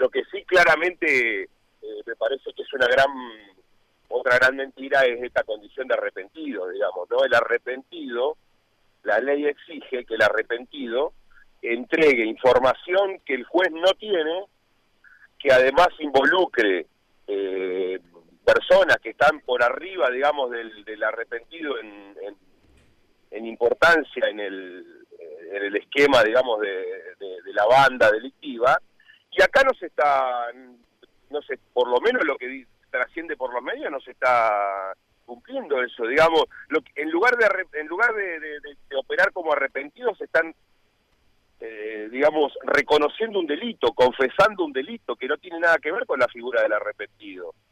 Lo que sí claramente me parece que es otra gran mentira es esta condición de arrepentido, digamos, ¿no? El arrepentido, la ley exige que el arrepentido entregue información que el juez no tiene, que además involucre personas que están por arriba, digamos, del arrepentido en importancia en el esquema, digamos, de la banda delictiva. Y acá no sé, por lo menos lo que trasciende por los medios no se está cumpliendo eso, digamos. En lugar de operar como arrepentidos, están digamos, reconociendo un delito, confesando un delito que no tiene nada que ver con la figura del arrepentido.